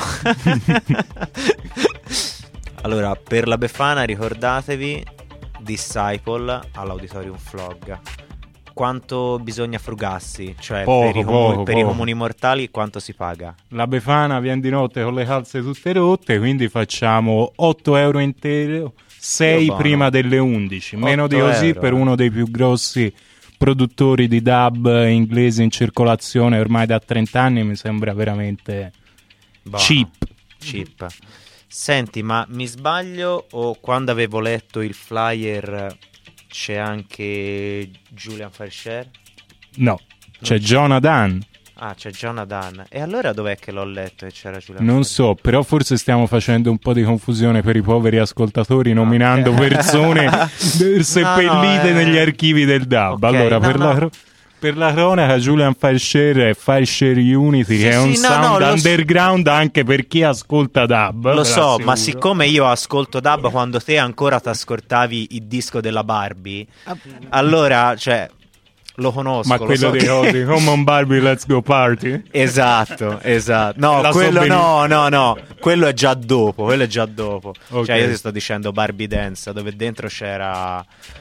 Allora, per la Befana ricordatevi Disciple all'Auditorium Flog. Quanto bisogna frugarsi? Cioè
Poco,
per, i comu-
poco,
per i
poco.
comuni mortali quanto si paga?
La Befana viene di notte con le calze tutte rotte, quindi facciamo otto euro intero, sei
buono.
prima delle undici. Meno di
otto
così
euro.
per uno dei più grossi produttori di dub inglesi in circolazione ormai da trenta anni mi sembra veramente
Buono.
cheap.
Cheap. Senti, ma mi sbaglio o quando avevo letto il flyer c'è anche Julian Farsher?
No, c'è Jonathan.
Ah, c'è Jonathan. E allora dov'è che l'ho letto e c'era Julian
Non
Farsher?
so, però forse stiamo facendo un po' di confusione per i poveri ascoltatori nominando
Ok.
persone seppellite
No, no, eh.
negli archivi del dub.
Ok,
Allora,
no,
per,
no.
La, cro- per la cronaca, Julian Farsher è Farsher Unity,
Sì,
che è un
sì, no,
sound
no, lo so.
underground anche per chi ascolta dub.
Lo
ve
so,
l'assicuro.
ma siccome io ascolto dub quando te ancora ti ascoltavi il disco della Barbie, allora, cioè, lo conosco.
Ma
lo
quello
so
dei
che-
cosi, come on Barbie, let's go party?
Esatto, esatto. No,
La so
quello
benissimo.
no, no, no. Quello è già dopo, quello è già dopo.
Ok.
Cioè io ti sto dicendo Barbie Dance, dove dentro c'era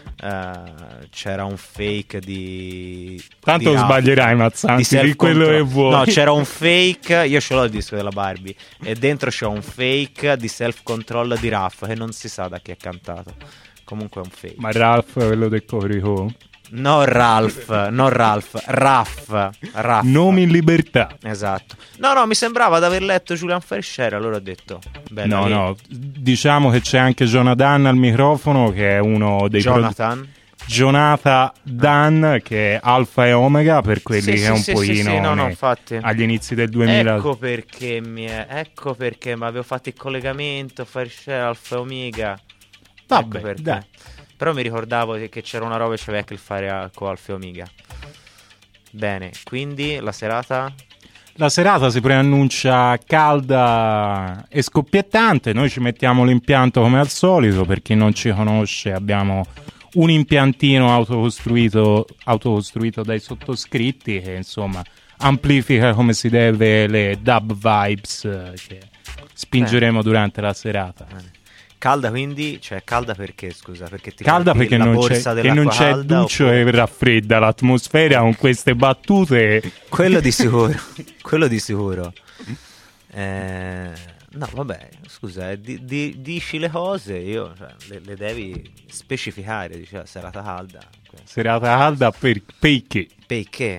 eh, c'era un fake di
Tanto
di rap,
sbaglierai, Mazzanti,
di
di quello che
self-control.
vuoi.
No, c'era un fake, io ce l'ho il disco della Barbie e dentro c'è un fake di self control di Raff che non si sa da chi è cantato. Comunque è un fake.
Ma Ralph, quello del Corico.
No Ralph, non Ralph, Raff, Raff.
Nomi in libertà.
Esatto. No, no, mi sembrava di aver letto Julian Farsher, allora ho detto bella
No,
lì.
no, diciamo che c'è anche Jonathan al microfono, che è uno dei produ-
Jonathan.
Jonathan Dan, che è Alfa e Omega per quelli
Sì,
che
sì,
è un
sì,
pochino
sì, sì, no, no,
ne-
infatti.
agli inizi del duemila.
Ecco perché mi è, ecco perché mi avevo fatto il collegamento Farsher Alfa e Omega.
Vabbè,
ecco perché.
dai.
Però mi ricordavo che c'era una roba e c'aveva che il fare a- con Alfa e Omega. Bene, quindi la serata
La serata si preannuncia calda e scoppiettante. Noi ci mettiamo l'impianto come al solito. Per chi non ci conosce, abbiamo un impiantino autocostruito, autocostruito dai sottoscritti che insomma amplifica come si deve le dub vibes eh, che spingeremo durante la serata.
calda, quindi, cioè calda perché, scusa, perché ti
Calda
porti
perché
la
non
borsa
c'è, che non
dell'acqua
c'è
calda,
Duccio
oppure-
e raffredda l'atmosfera con queste battute.
Quello di sicuro, quello di sicuro. Eh, no, vabbè, scusa, eh, di- di- dici le cose, io cioè, le, le devi specificare, dici la serata calda.
Serata calda per, perché?
Perché?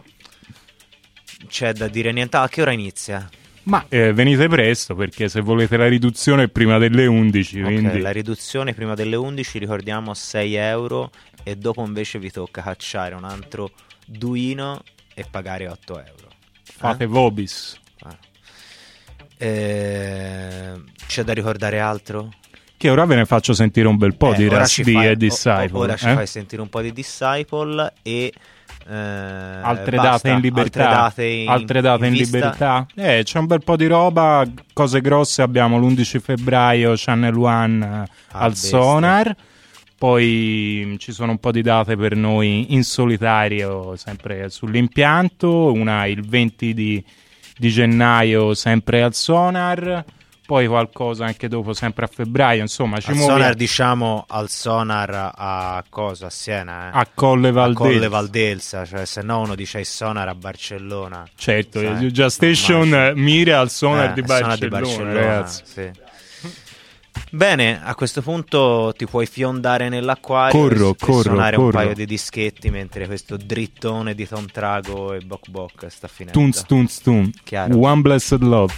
C'è da dire niente, a che ora inizia?
Ma eh, venite presto perché se volete la riduzione è prima delle undici.
Ok,
Quindi
la riduzione prima delle undici, ricordiamo sei euro e dopo invece vi tocca cacciare un altro duino e pagare otto euro.
fate
Eh?
vobis.
Ah. Eh, c'è da ricordare altro?
Che ora ve ne faccio sentire un bel po'
Eh,
di
ora
Ras
ci
D
fai-
e
o-
Disciple.
o- Ora ci
eh?
fai sentire un po' di Disciple e eh,
Altre
basta.
date in libertà.
Altre date in,
Altre date in
vista.
libertà. Eh, c'è un bel po' di roba, cose grosse. Abbiamo l'undici febbraio Channel One eh, al
bestia.
Sonar. Poi mh, ci sono un po' di date per noi in solitario, sempre sull'impianto. Una il venti di, di gennaio, sempre al Sonar. Poi qualcosa anche dopo, sempre a febbraio. Insomma, ci
Al
muoviamo.
Sonar, diciamo, al Sonar a cosa? A Siena, eh?
A Colle
A
Valdelsa.
Colle Valdelsa, cioè se no uno dice il Sonar a Barcellona.
Certo,
Sai,
già Station
ormai-
mira al Sonar
Eh,
di
al Sonar
Barcellona,
di Barcellona,
ragazzi.
sì. Bene, a questo punto ti puoi fiondare nell'acquario
Corro,
e
corro,
suonare un
corro.
paio di dischetti mentre questo drittone di Tom Trago e Bok Bok sta finendo.
Tunz, tunz, tunz.
Chiaro.
One Blessed Love.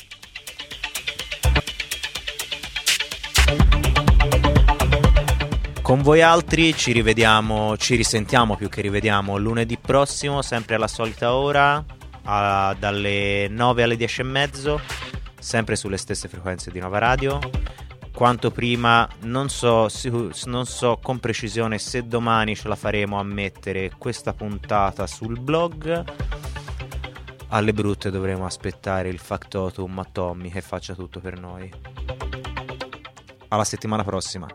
Con voi altri ci rivediamo, ci risentiamo più che rivediamo lunedì prossimo, sempre alla solita ora, a- dalle nove alle dieci e mezzo, sempre sulle stesse frequenze di Nova Radio. Quanto prima, non so, sicu- non so con precisione se domani ce la faremo a mettere questa puntata sul blog. Alle brutte dovremo aspettare il factotum a Tommy che faccia tutto per noi. Alla settimana prossima.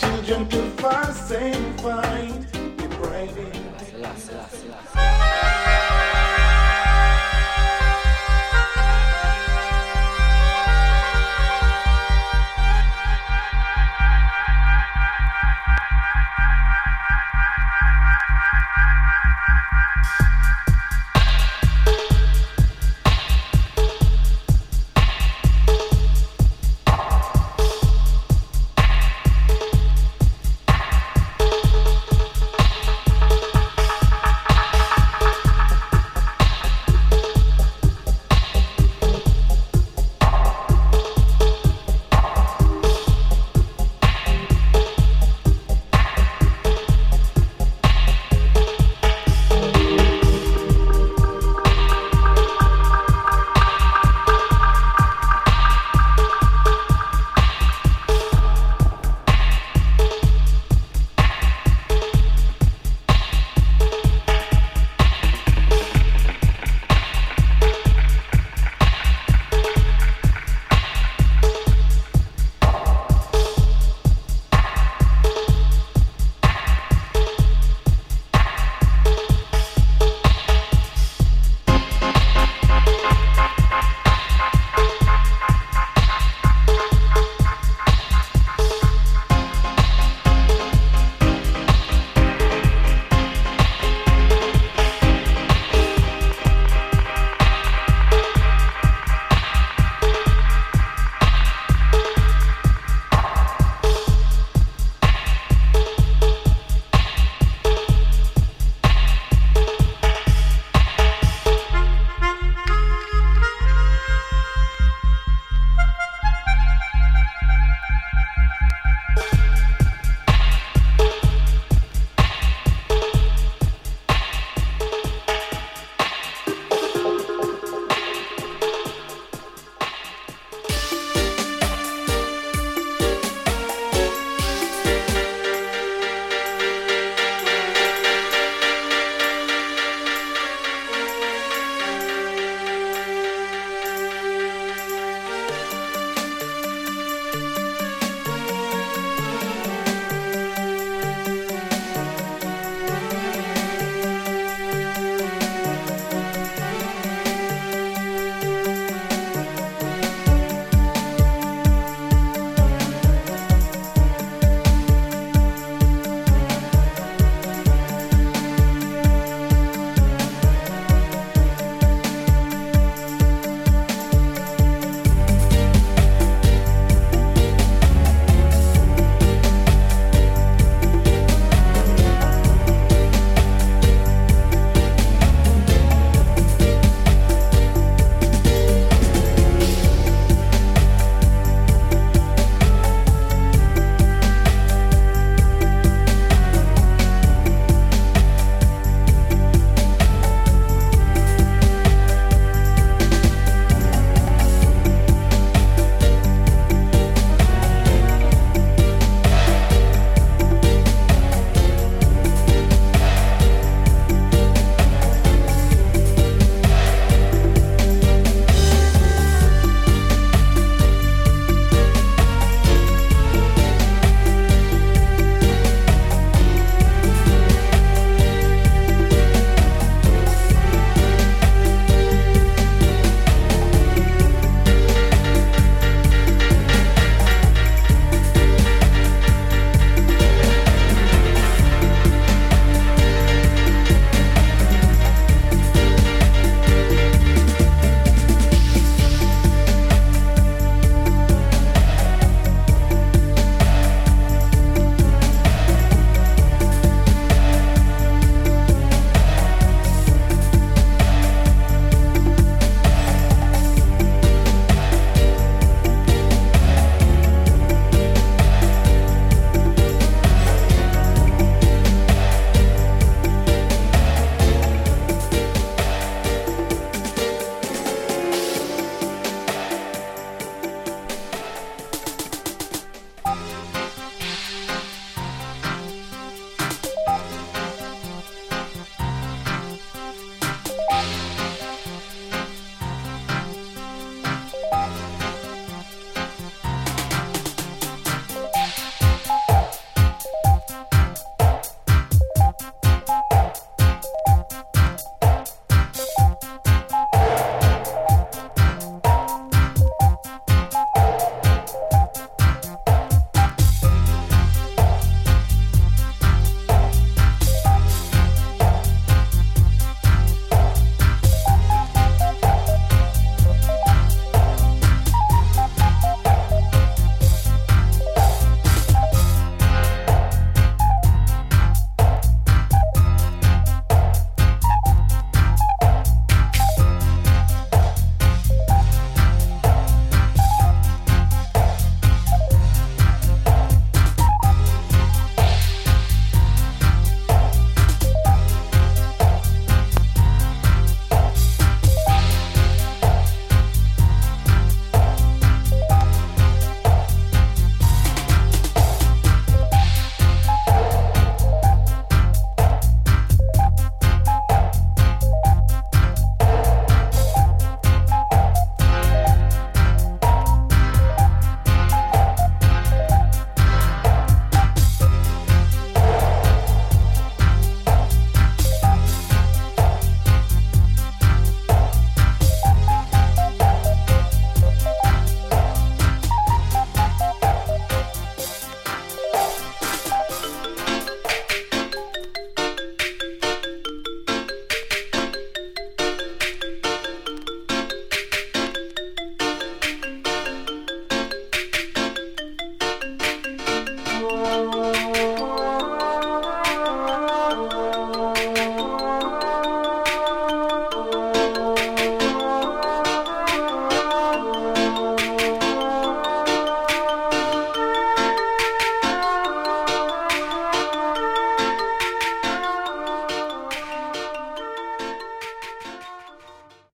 children to fast and find the bright in